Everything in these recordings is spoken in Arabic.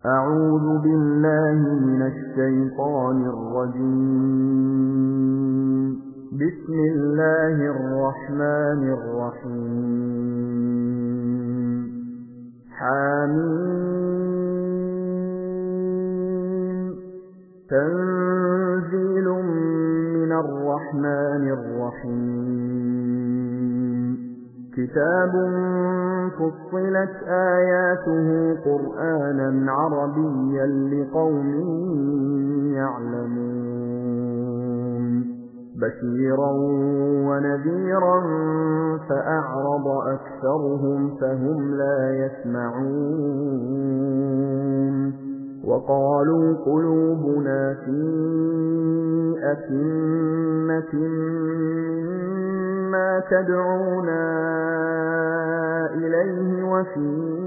أعوذ بالله من الشيطان الرجيم. بسم الله الرحمن الرحيم. حميم. تنزيل من الرحمن الرحيم. كتاب فصلت آياته قرآنا عربيا لقوم يعلمون. بشيرا ونذيرا فأعرض أكثرهم فهم لا يسمعون. وقالوا قلوبنا في أكنة مما تدعونا إليه وفي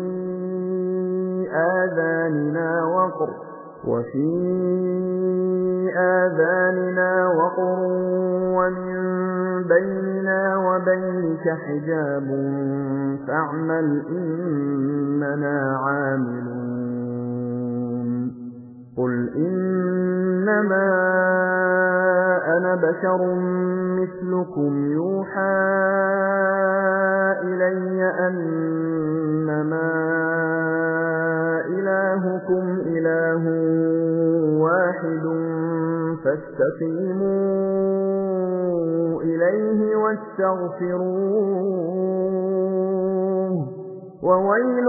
آذاننا وقر ومن بيننا وبينك حجاب فاعمل إننا عاملون. قل إنما أنا بشر مثلكم يوحى إلي أنما إلهكم إله واحد فاستقيموا إليه واستغفروه وويل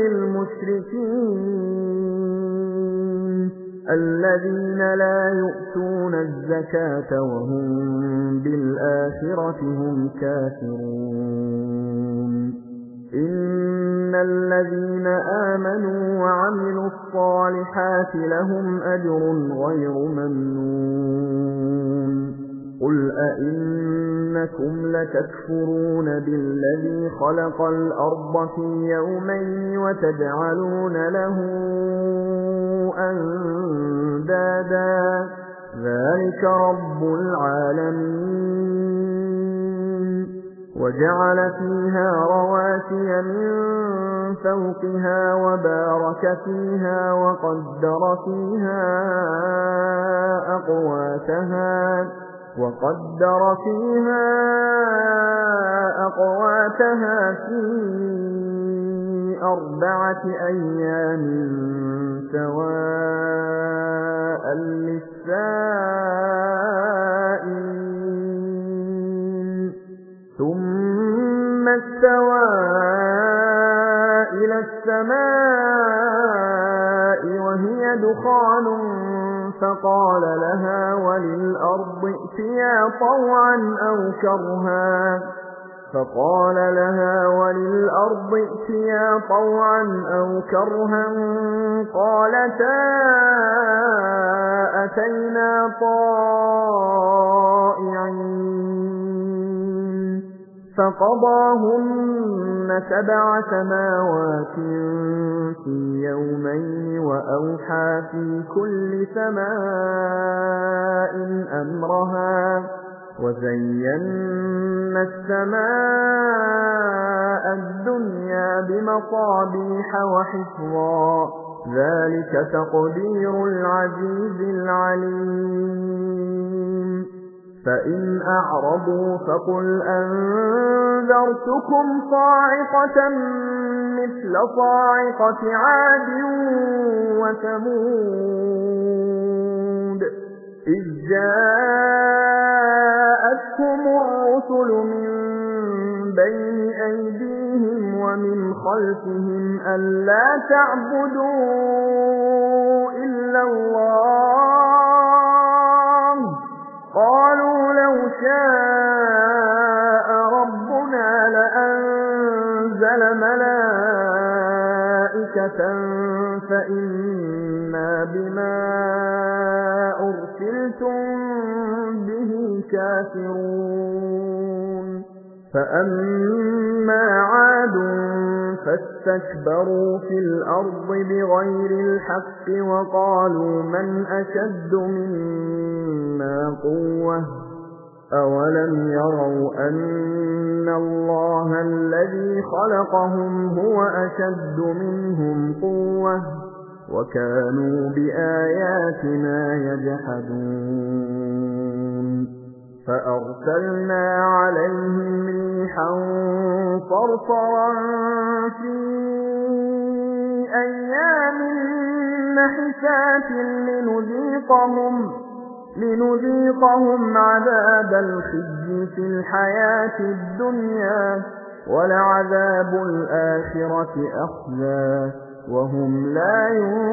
للمشركين الذين لا يؤتون الزكاة وهم بالآخرة هم كافرون. إن الذين آمنوا وعملوا الصالحات لهم أجر غير ممنون. قل أئنكم لتكفرون بالذي خلق الأرض في يومين وتجعلون له أندادا ذلك رب العالمين. وجعل فيها رواسي من فوقها وبارك فيها وقدر فيها أقواتها في 4 أيام سواء للسائلين. ثم استوى إلى السماء وهي دخان فقال لها وللأرض ائتيا طوعا أو كرها قالتا أتينا طائعين. فقضاهن 7 سماوات في يومين وأوحى في كل سماء أمرها وزينا السماء الدنيا بمصابيح وحفظا ذلك تقدير العزيز العليم. فإن أعرضوا فقل أنذرتكم صاعقة مثل صاعقة عاد وثمود إذ جاءتهم الرسل من بين أيديهم ومن خلفهم ألا تعبدوا إلا الله قالوا لو شاء ربنا لأنزل ملائكة فإنا بما أرسلتم به كافرون. فأما عاد فاستكبروا في الأرض بغير الحق وقالوا من أشد منا قوة أولم يروا أن الله الذي خلقهم هو أشد منهم قوة وكانوا بآياتنا يجحدون فأرسلنا عليهم ريحا صرصرا في أيام نحسات لنذيقهم عذاب الخزي في الحياة الدنيا ولعذاب الآخرة أخزى وهم لا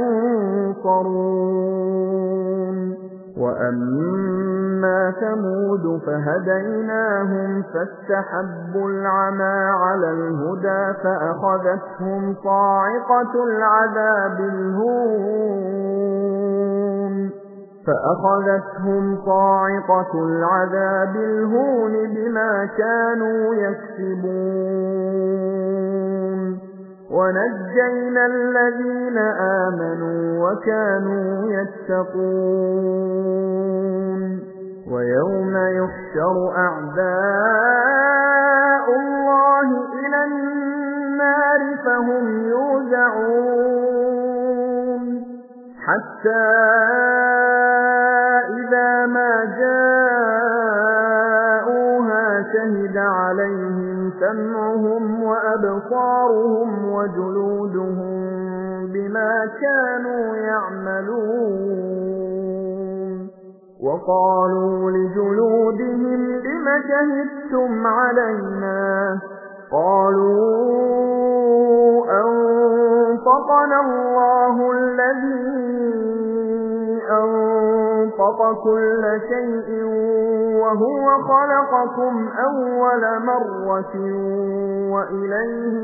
ينصرون وأما ثمود فهديناهم فاستحبوا العمى على الهدى فأخذتهم صاعقة العذاب الهون بما كانوا يكسبون ونجينا الذين آمنوا وكانوا يتقون ويوم يحشر أعداء الله إلى النار فهم يوزعون حتى إذا ما جاءوها شهد عليهم سمعهم وأبصارهم وجلودهم بما كانوا يعملون وقالوا لجلودهم لم شهدتم علينا قالوا أنطقنا الله الذي أنطق كل شيء وهو خلقكم أول مرة وإليه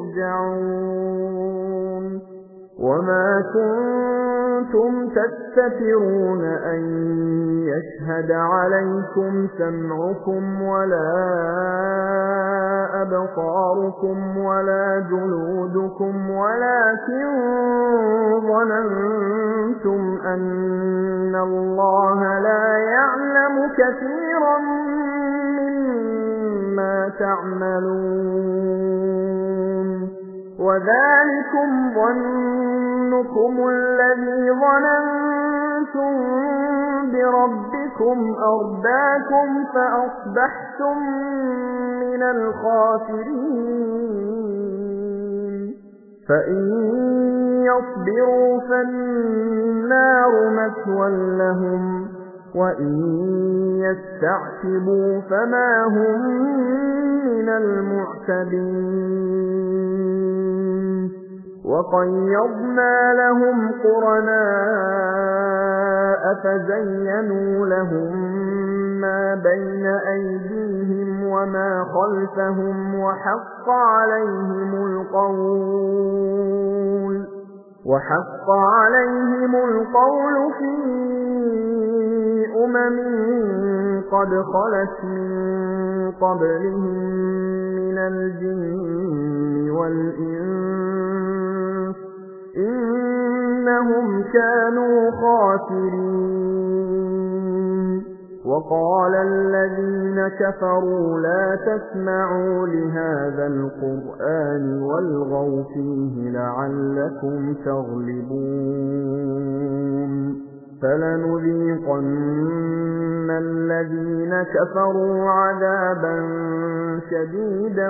ترجعون وما كنتم تستترون أن يشهد عليكم سمعكم ولا أبصاركم ولا جلودكم ولكن ظننتم أن الله لا يعلم كثيرا مما تعملون وذلكم ظنكم الذي ظننتم بربكم أرداكم فأصبحتم من الخاسرين فإن يصبروا فالنار مثوى لهم وإن يستعتبوا فما هم من المعتدين وقيضنا لهم قرناء فزينوا لهم ما بين أيديهم وما خلفهم وحق عليهم القول في قد خلت من قبلهم من الجن والإنس إنهم كانوا خاسرين وقال الذين كفروا لا تسمعوا لهذا القرآن والغوا فيه لعلكم تغلبون فلنذيقن الذين كفروا عذابا شديدا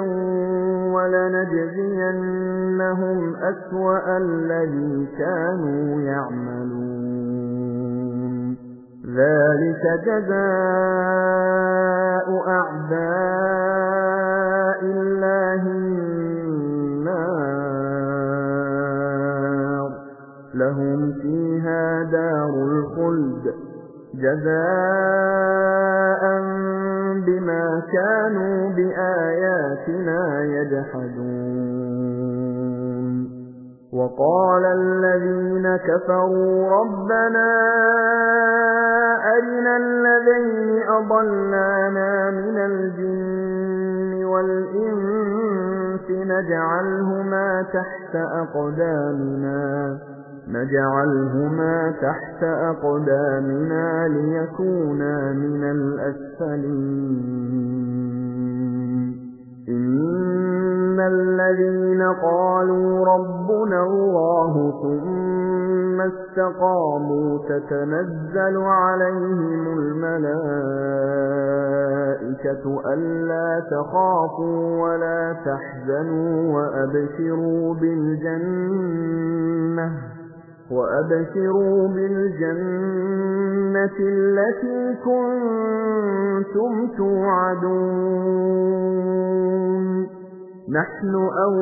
ولنجزينهم أسوأ الذي كانوا يعملون ذلك جزاء أعداء الله النار لهم فيها دار الخلد جزاء بما كانوا بآياتنا يجحدون وقال الذين كفروا ربنا أرنا الذين أضلانا من الجن والإنس نجعلهما تحت أقدامنا ليكونا من الأسفلين إن الذين قالوا ربنا الله ثم استقاموا تتنزل عليهم الملائكة ألا تخافوا ولا تحزنوا وأبشروا بالجنة التي كنتم توعدون نحن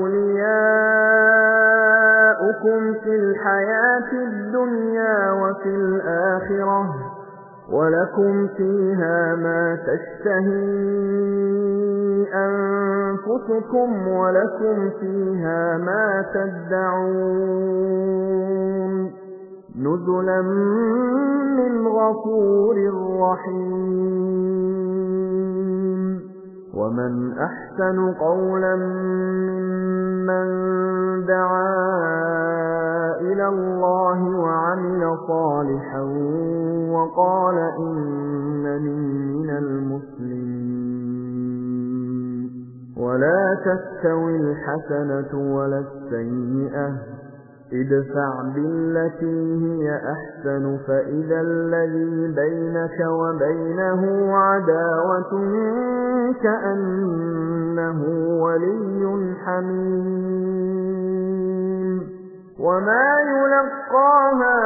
أولياؤكم في الحياة الدنيا وفي الآخرة ولكم فيها ما تشتهي أنفسكم ولكم فيها ما تدعون نزلا من غفور رحيم ومن أحسن قولا ممن دعا إلى الله وعمل صالحا وقال إنني من المسلمين ولا تستوي الحسنة ولا السيئة ادفع بالتي هي أحسن فإذا الذي بينك وبينه عداوة كأنه ولي حميم وما يلقاها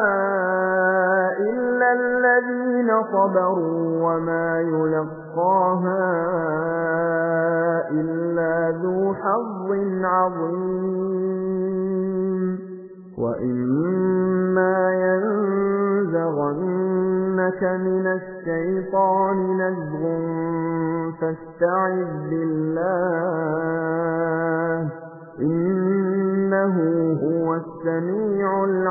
إلا الذين صبروا وما يلقاها إلا ذو حظ عظيم وإما ينزغنك من الشيطان نزغ فاستعذ بالله إنه هو السميع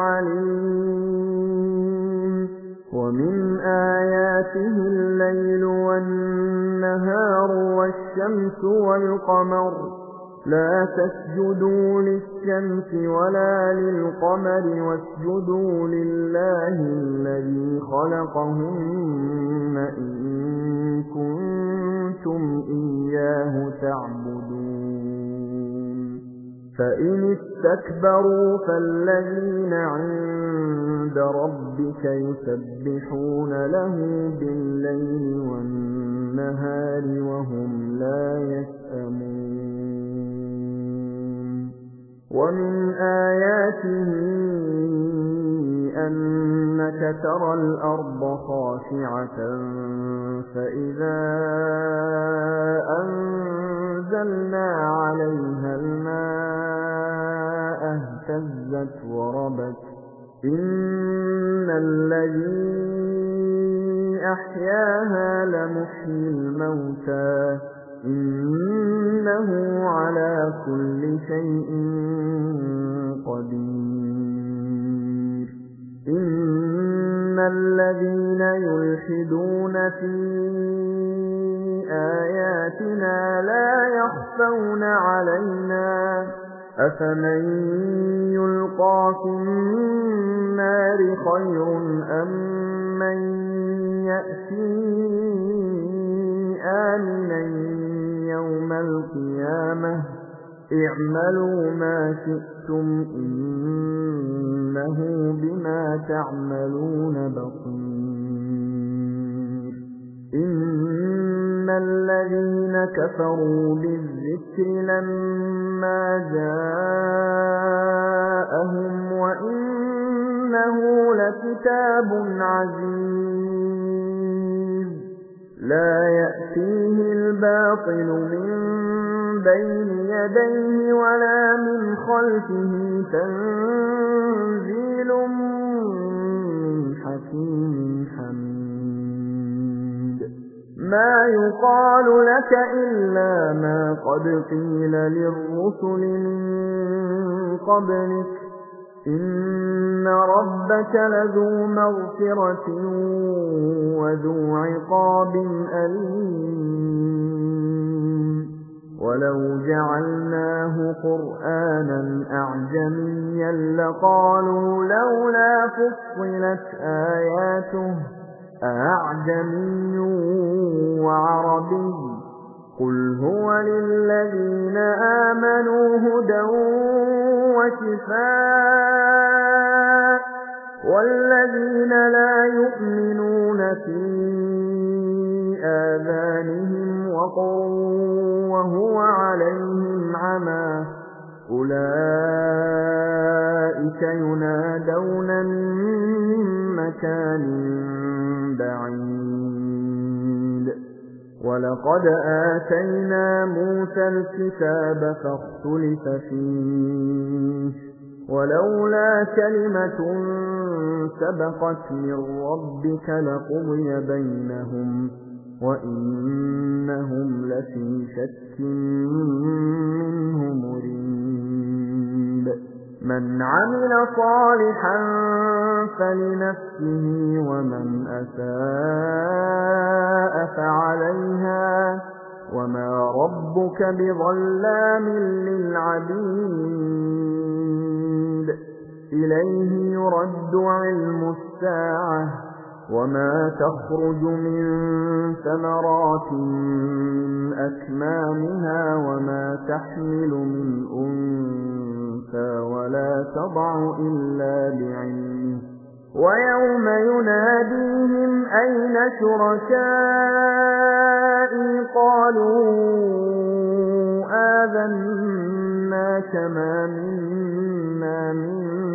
العليم ومن آياته الليل والنهار والشمس والقمر لا تسجدوا للشمس ولا للقمر واسجدوا لله الذي خلقهن إن كنتم إياه تعبدون فإن استكبروا فالذين عند ربك يسبحون له بالليل والنهار وهم لا يسأمون ومن آياته أنك ترى الأرض خاشعة فإذا أنزلنا عليها الماء اهتزت وربت إن الذي أحياها لمحيي الموتى إنه على كل شيء قدير إن الذين يلحدون في آياتنا لا يخفون علينا أفمن يلقى في النار خير أم من يأتي آمنا يوم القيامة اعملوا ما شئتم إنه بما تعملون بصير إن الذين كفروا بالذكر لما جاءهم وإنه لكتاب عزيز لا يأتيه الباطل من بين يديه ولا من خلفه تنزيل من حكيم حميد ما يقال لك إلا ما قد قيل للرسل من قبلك إن ربك لذو مغفرة وذو عقاب أليم ولو جعلناه قرآنا أعجميا لقالوا لولا فصلت آياته أعجمي وعربي قُلْ هُوَ لِلَّذِينَ آمَنُوا هُدًى وَشِفَاءٌ وَالَّذِينَ لَا يُؤْمِنُونَ فِي آذَانِهِمْ وَقْرٌ وَهُوَ عَلَيْهِمْ عَمًى أُولَئِكَ يُنَادَوْنَ مِن مَّكَانٍ بَعِيدٍ وَلَقَدْ آتَيْنَا مُوسَى الْكِتَابَ فَاخْتُلِفَ فِيهِ وَلَوْلَا كَلِمَةٌ سَبَقَتْ مِن رَّبِّكَ لَقُضِيَ بَيْنَهُمْ وَإِنَّهُمْ لَفِي شَكٍّ مِّنْهُ مُرِيبٍ مَنْ عَمِلَ صَالِحًا فَلِنَفْسِهِ وَمَنْ أَسَاءَ فَعَلَيْهَا وَمَا رَبُّكَ بِظَلَّامٍ لِّلْعَبِيدِ إِلَيْهِ يُرَدُّ عِلْمُ السَّاعَةِ وَمَا تَخْرُجُ مِن ثَمَرَاتٍ مِّنْ أَكْمَامِهَا وَمَا تَحْمِلُ مِنْ أُنثَىٰ وَلَا تَضَعُ إِلَّا بِعِلْمِهِ وَيَوْمَ يُنَادِيهِمْ أَيْنَ شُرَكَائِي قَالُوا آذَنَّاكَ مَا مِنَّا مِن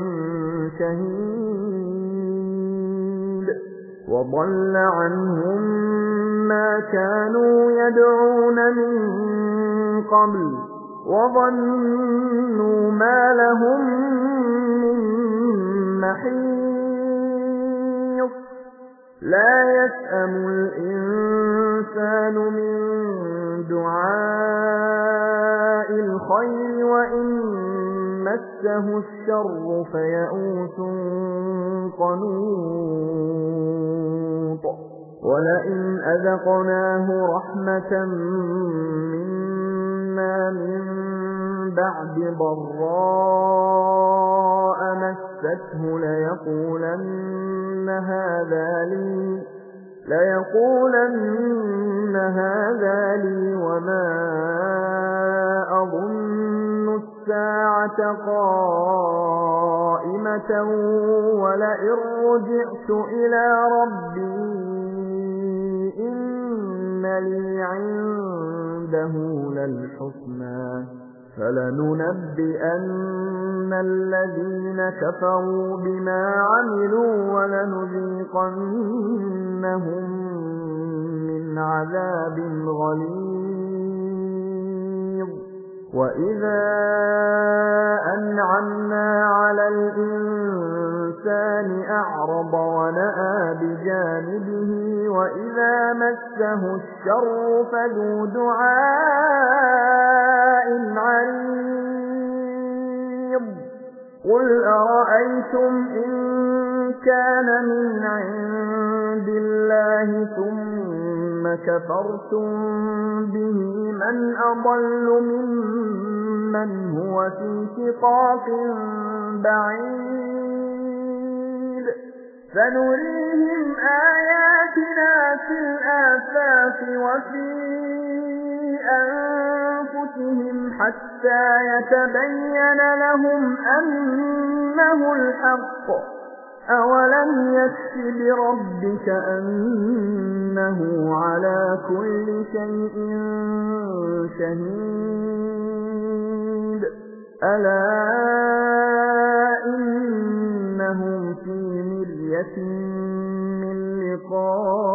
شَهِيدٍ وَضَلَّ عَنْهُم مَّا كَانُوا يَدْعُونَ مِن قَبْلُ وَظَنُّوا مَا لَهُم مِّن مَّحِيصٍ لَا يَسْأَمُ الْإِنسَانُ مِن دُعَاءِ الْخَيْرِ وَإِن مَّسَّهُ الشَّرُّ فَيَئُوسٌ قَنُوطٌ وَلَئِنْ أَذَقْنَاهُ رَحْمَةً مِّنَّا مِن بَعْدِ ضَرَّاءَ مَسَّتْهُ لَيَقُولَنَّ هَٰذَا لِي وَمَا أَظُنُّ السَّاعَةَ قَائِمَةً وَلَئِن رُّجِعْتُ إِلَىٰ رَبِّي إِنَّ لِي عِندَهُ لَلْحُسْنَىٰ فَلَنُنَبِّئَنَّ الَّذِينَ كَفَرُوا بِمَا عَمِلُوا وَلَنُذِيقَنَّهُم مِّنْ عَذَابٍ غَلِيظٍ وَإِذَا أَنْعَمْنَا عَلَى الْإِنسَانِ أَعْرَضَ وَنَأَىٰ بِجَانِبِهِ وَإِذَا مَسَّهُ الشَّرُّ فَذُو دُعَاءٍ عَرِيضٍ قُلْ أَرَأَيْتُمْ إِن كَانَ مِنْ عِندِ اللَّهِ ثُمَّ كَفَرْتُم بِهِ مَنْ أَضَلُّ مِمَّنْ هُوَ فِي شِقَاقٍ بَعِيدٍ سَنُرِيهِمْ آيَاتِنَا فِي الْآفَاقِ وَفِي أَنفُسِهِمْ حَتَّىٰ يَتَبَيَّنَ لَهُمْ أَنَّهُ الْحَقُّ أَوَلَمْ يَكْفِ بِرَبِّكَ أَنَّهُ عَلَىٰ كُلِّ شَيْءٍ شَهِيدٌ أَلَا إِنَّهُمْ فِي مِرْيَةٍ مِّن لِّقَاءِ